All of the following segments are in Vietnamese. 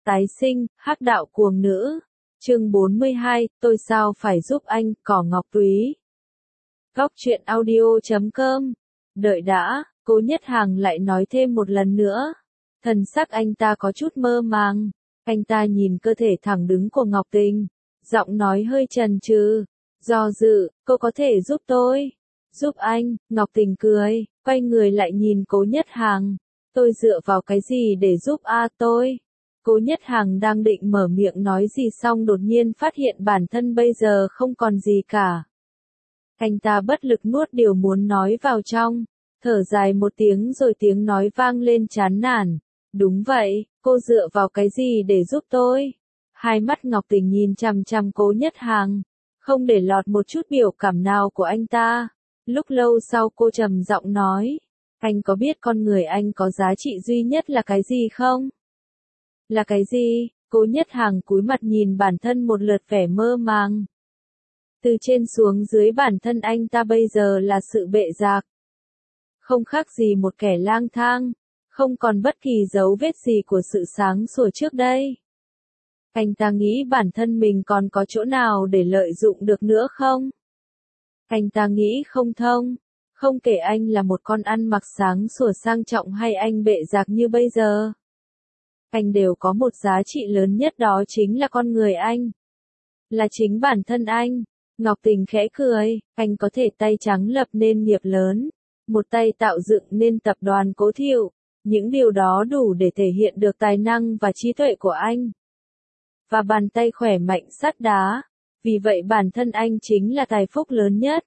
Tái sinh, hắc đạo cuồng nữ. Chương 42, tôi sao phải giúp anh, Cỏ Ngọc Túy. Góc truyện audio.com. Đợi đã, Cố Nhất Hàng lại nói thêm một lần nữa. Thần sắc anh ta có chút mơ màng. Anh ta nhìn cơ thể thẳng đứng của Ngọc Tình. Giọng nói hơi chần chừ. Do dự, cô có thể giúp tôi. Giúp anh, Ngọc Tình cười, quay người lại nhìn Cố Nhất Hàng. Tôi dựa vào cái gì để giúp tôi? Cố Nhất Hàng đang định mở miệng nói gì xong đột nhiên phát hiện bản thân bây giờ không còn gì cả. Anh ta bất lực nuốt điều muốn nói vào trong, thở dài một tiếng rồi tiếng nói vang lên chán nản. Đúng vậy, cô dựa vào cái gì để giúp tôi? Hai mắt Ngọc Tình nhìn chằm chằm Cố Nhất Hàng, không để lọt một chút biểu cảm nào của anh ta. Lúc lâu sau cô trầm giọng nói, anh có biết con người anh có giá trị duy nhất là cái gì không? Là cái gì? Cố Nhất Hàng cúi mặt nhìn bản thân một lượt vẻ mơ màng. Từ trên xuống dưới bản thân anh ta bây giờ là sự bệ rạc. Không khác gì một kẻ lang thang, không còn bất kỳ dấu vết gì của sự sáng sủa trước đây. Anh ta nghĩ bản thân mình còn có chỗ nào để lợi dụng được nữa không? Anh ta nghĩ không thông, không kể anh là một con ăn mặc sáng sủa sang trọng hay anh bệ rạc như bây giờ. Anh đều có một giá trị lớn nhất, đó chính là con người anh. Là chính bản thân anh. Ngọc Tình khẽ cười, anh có thể tay trắng lập nên nghiệp lớn, một tay tạo dựng nên tập đoàn Cố Thiệu. Những điều đó đủ để thể hiện được tài năng và trí tuệ của anh. Và bàn tay khỏe mạnh sắt đá. Vì vậy bản thân anh chính là tài phúc lớn nhất.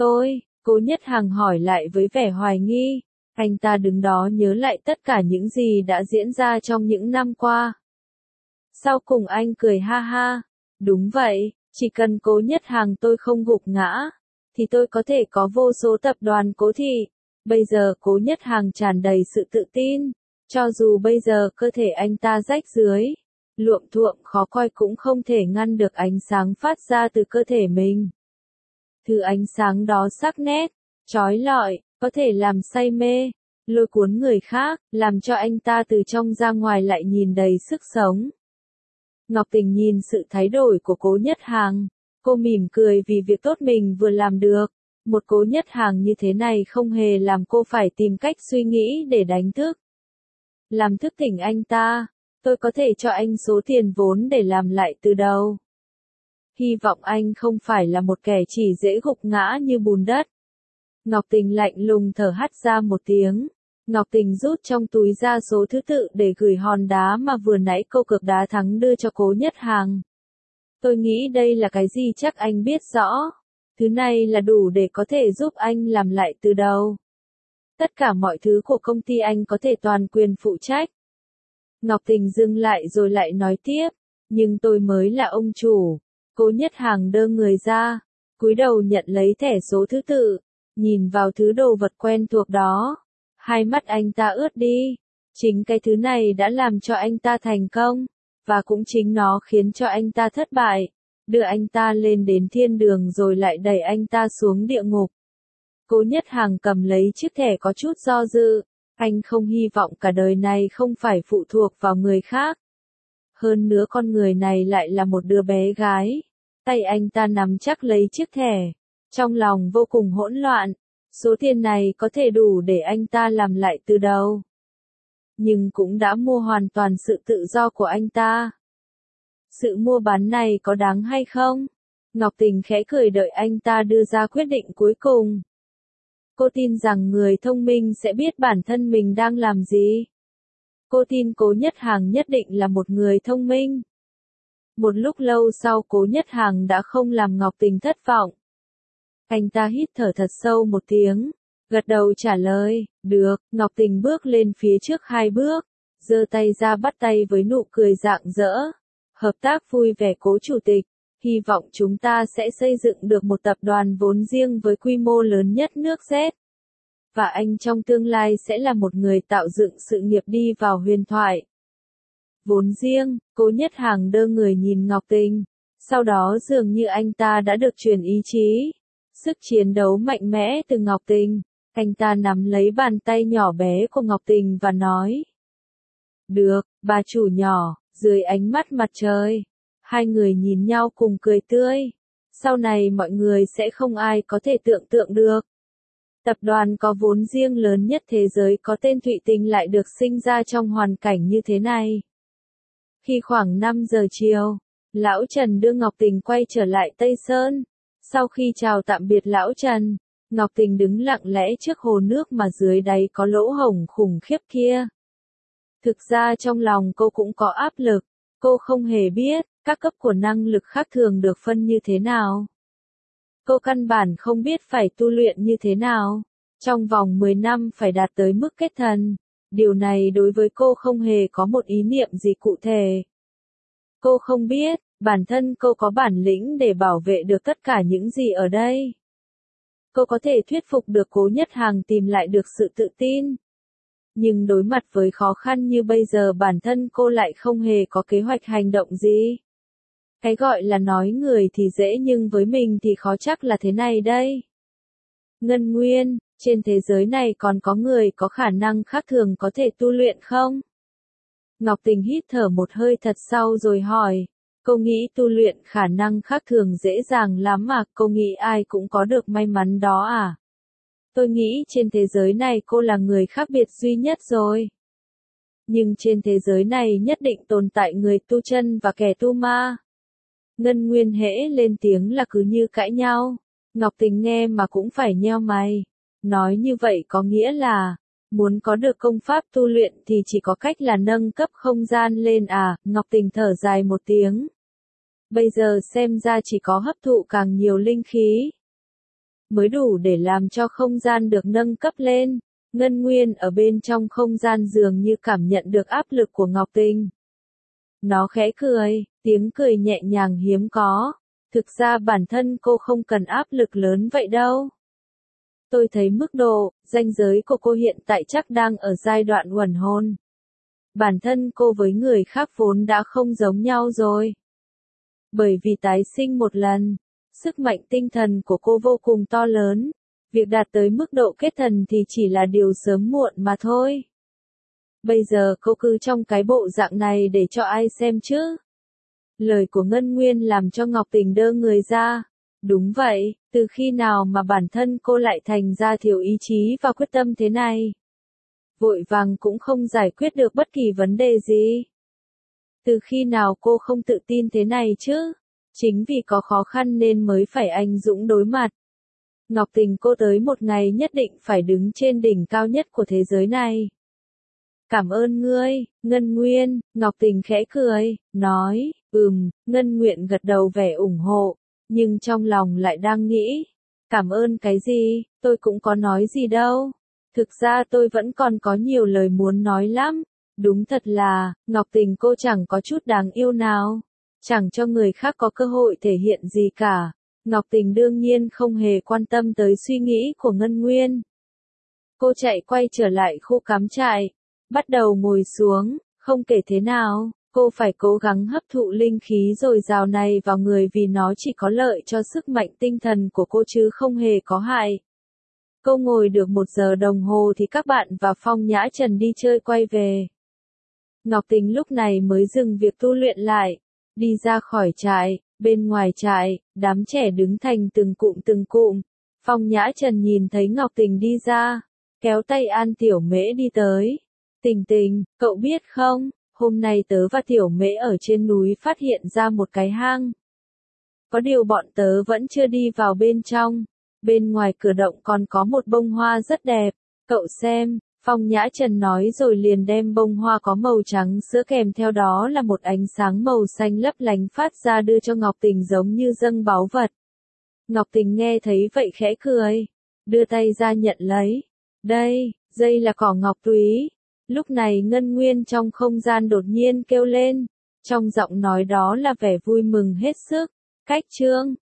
Cố Nhất Hàng hỏi lại với vẻ hoài nghi. Anh ta đứng đó nhớ lại tất cả những gì đã diễn ra trong những năm qua. Sau cùng anh cười ha ha. Đúng vậy, chỉ cần Cố Nhất Hàng tôi không gục ngã, thì tôi có thể có vô số tập đoàn Cố thị. Bây giờ Cố Nhất Hàng tràn đầy sự tự tin. Cho dù bây giờ cơ thể anh ta rách rưới, luộm thuộm khó coi cũng không thể ngăn được ánh sáng phát ra từ cơ thể mình. Thứ ánh sáng đó sắc nét, chói lọi, có thể làm say mê, lôi cuốn người khác, làm cho anh ta từ trong ra ngoài lại nhìn đầy sức sống. Ngọc Tình nhìn sự thay đổi của Cố Nhất Hàng, cô mỉm cười vì việc tốt mình vừa làm được. Một Cố Nhất Hàng như thế này không hề làm cô phải tìm cách suy nghĩ để đánh thức. Làm thức tỉnh anh ta, tôi có thể cho anh số tiền vốn để làm lại từ đầu. Hy vọng anh không phải là một kẻ chỉ dễ gục ngã như bùn đất. Ngọc Tình lạnh lùng thở hắt ra một tiếng. Ngọc Tình rút trong túi ra số thứ tự để gửi hòn đá mà vừa nãy cô cược đá thắng đưa cho Cố Nhất Hàng. Tôi nghĩ đây là cái gì chắc anh biết rõ. Thứ này là đủ để có thể giúp anh làm lại từ đầu. Tất cả mọi thứ của công ty anh có thể toàn quyền phụ trách. Ngọc Tình dừng lại rồi lại nói tiếp. Nhưng tôi mới là ông chủ. Cố Nhất Hàng đơ người ra, cúi đầu nhận lấy thẻ số thứ tự, nhìn vào thứ đồ vật quen thuộc đó. Hai mắt anh ta ướt đi. Chính cái thứ này đã làm cho anh ta thành công, và cũng chính nó khiến cho anh ta thất bại, đưa anh ta lên đến thiên đường rồi lại đẩy anh ta xuống địa ngục. Cố Nhất Hàng cầm lấy chiếc thẻ có chút do dự. Anh không hy vọng cả đời này không phải phụ thuộc vào người khác. Hơn nữa con người này lại là một đứa bé gái. Tay anh ta nắm chắc lấy chiếc thẻ, trong lòng vô cùng hỗn loạn. Số tiền này có thể đủ để anh ta làm lại từ đầu, nhưng cũng đã mua hoàn toàn sự tự do của anh ta. Sự mua bán này có đáng hay không? Ngọc Tình khẽ cười đợi anh ta đưa ra quyết định cuối cùng. Cô tin rằng người thông minh sẽ biết bản thân mình đang làm gì. Cô tin Cố Nhất Hàng nhất định là một người thông minh. Một lúc lâu sau Cố Nhất Hàng đã không làm Ngọc Tình thất vọng. Anh ta hít thở thật sâu một tiếng, gật đầu trả lời, được. Ngọc Tình bước lên phía trước 2 bước, giơ tay ra bắt tay với nụ cười rạng rỡ. Hợp tác vui vẻ Cố Chủ tịch, hy vọng chúng ta sẽ xây dựng được một tập đoàn vốn riêng với quy mô lớn nhất nước Z. Và anh trong tương lai sẽ là một người tạo dựng sự nghiệp đi vào huyền thoại. Vốn riêng, Cố Nhất Hàng đơ người nhìn Ngọc Tình, sau đó dường như anh ta đã được truyền ý chí. Sức chiến đấu mạnh mẽ từ Ngọc Tình, anh ta nắm lấy bàn tay nhỏ bé của Ngọc Tình và nói. Được, bà chủ nhỏ, Dưới ánh mắt mặt trời, hai người nhìn nhau cùng cười tươi. Sau này mọi người sẽ không ai có thể tưởng tượng được. Tập đoàn có vốn riêng lớn nhất thế giới có tên Thụy Tình lại được sinh ra trong hoàn cảnh như thế này. Khi khoảng 5 giờ chiều, Lão Trần đưa Ngọc Tình quay trở lại Tây Sơn. Sau khi chào tạm biệt Lão Trần, Ngọc Tình đứng lặng lẽ trước hồ nước mà dưới đáy có lỗ hổng khủng khiếp kia. Thực ra trong lòng cô cũng có áp lực, cô không hề biết các cấp của năng lực khác thường được phân như thế nào. Cô căn bản không biết phải tu luyện như thế nào. Trong vòng 10 năm phải đạt tới mức kết thần. Điều này đối với cô không hề có một ý niệm gì cụ thể. Cô không biết, bản thân cô có bản lĩnh để bảo vệ được tất cả những gì ở đây. Cô có thể thuyết phục được Cố Nhất Hằng tìm lại được sự tự tin. Nhưng đối mặt với khó khăn như bây giờ bản thân cô lại không hề có kế hoạch hành động gì. Cái gọi là nói người thì dễ nhưng với mình thì khó chắc là thế này đây. Ngân Nguyên, trên thế giới này còn có người có khả năng khác thường có thể tu luyện không? Ngọc Tình hít thở một hơi thật sâu rồi hỏi. Cô nghĩ tu luyện khả năng khác thường dễ dàng lắm mà, cô nghĩ ai cũng có được may mắn đó à? Tôi nghĩ trên thế giới này cô là người khác biệt duy nhất rồi. Nhưng trên thế giới này nhất định tồn tại người tu chân và kẻ tu ma. Ngân Nguyên hễ lên tiếng là cứ như cãi nhau. Ngọc Tình nghe mà cũng phải nheo mày. Nói như vậy có nghĩa là, muốn có được công pháp tu luyện thì chỉ có cách là nâng cấp không gian lên à? Ngọc Tình thở dài một tiếng. Bây giờ xem ra chỉ có hấp thụ càng nhiều linh khí mới đủ để làm cho không gian được nâng cấp lên. Ngân Nguyên ở bên trong không gian dường như cảm nhận được áp lực của Ngọc Tình. Nó khẽ cười, tiếng cười nhẹ nhàng hiếm có. Thực ra bản thân cô không cần áp lực lớn vậy đâu. Tôi thấy mức độ, ranh giới của cô hiện tại chắc đang ở giai đoạn uẩn hôn. Bản thân cô với người khác vốn đã không giống nhau rồi. Bởi vì tái sinh một lần, sức mạnh tinh thần của cô vô cùng to lớn. Việc đạt tới mức độ kết thần thì chỉ là điều sớm muộn mà thôi. Bây giờ cô cứ trong cái bộ dạng này để cho ai xem chứ? Lời của Ngân Nguyên làm cho Ngọc Tình đơ người ra. Đúng vậy, từ khi nào mà bản thân cô lại thành ra thiếu ý chí và quyết tâm thế này? Vội vàng cũng không giải quyết được bất kỳ vấn đề gì. Từ khi nào cô không tự tin thế này chứ? Chính vì có khó khăn nên mới phải anh dũng đối mặt. Ngọc Tình cô tới một ngày nhất định phải đứng trên đỉnh cao nhất của thế giới này. Cảm ơn ngươi, Ngân Nguyên. Ngọc Tình khẽ cười, nói, Ngân Nguyện gật đầu vẻ ủng hộ, nhưng trong lòng lại đang nghĩ, cảm ơn cái gì, tôi cũng có nói gì đâu. Thực ra tôi vẫn còn có nhiều lời muốn nói lắm. Đúng thật là, Ngọc Tình cô chẳng có chút đáng yêu nào. Chẳng cho người khác có cơ hội thể hiện gì cả. Ngọc Tình đương nhiên không hề quan tâm tới suy nghĩ của Ngân Nguyên. Cô chạy quay trở lại khu cắm trại. Bắt đầu ngồi xuống, không kể thế nào, cô phải cố gắng hấp thụ linh khí dồi dào này vào người vì nó chỉ có lợi cho sức mạnh tinh thần của cô chứ không hề có hại. Cô ngồi được 1 giờ đồng hồ thì các bạn và Phong Nhã Trần đi chơi quay về. Ngọc Tình lúc này mới dừng việc tu luyện lại, đi ra khỏi trại, bên ngoài trại, đám trẻ đứng thành từng cụm. Phong Nhã Trần nhìn thấy Ngọc Tình đi ra, kéo tay An Tiểu Mễ đi tới. Tình Tình, cậu biết không, hôm nay tớ và Tiểu Mễ ở trên núi phát hiện ra một cái hang. Có điều bọn tớ vẫn chưa đi vào bên trong. Bên ngoài cửa động còn có một bông hoa rất đẹp, cậu xem. Phong Nhã Trần nói rồi liền đem bông hoa có màu trắng sữa kèm theo đó là một ánh sáng màu xanh lấp lánh phát ra đưa cho Ngọc Tình giống như dâng báu vật. Ngọc Tình nghe thấy vậy khẽ cười, đưa tay ra nhận lấy. Đây là cỏ ngọc túy. Lúc này Ngân Nguyên trong không gian đột nhiên kêu lên, trong giọng nói đó là vẻ vui mừng hết sức. Cách chương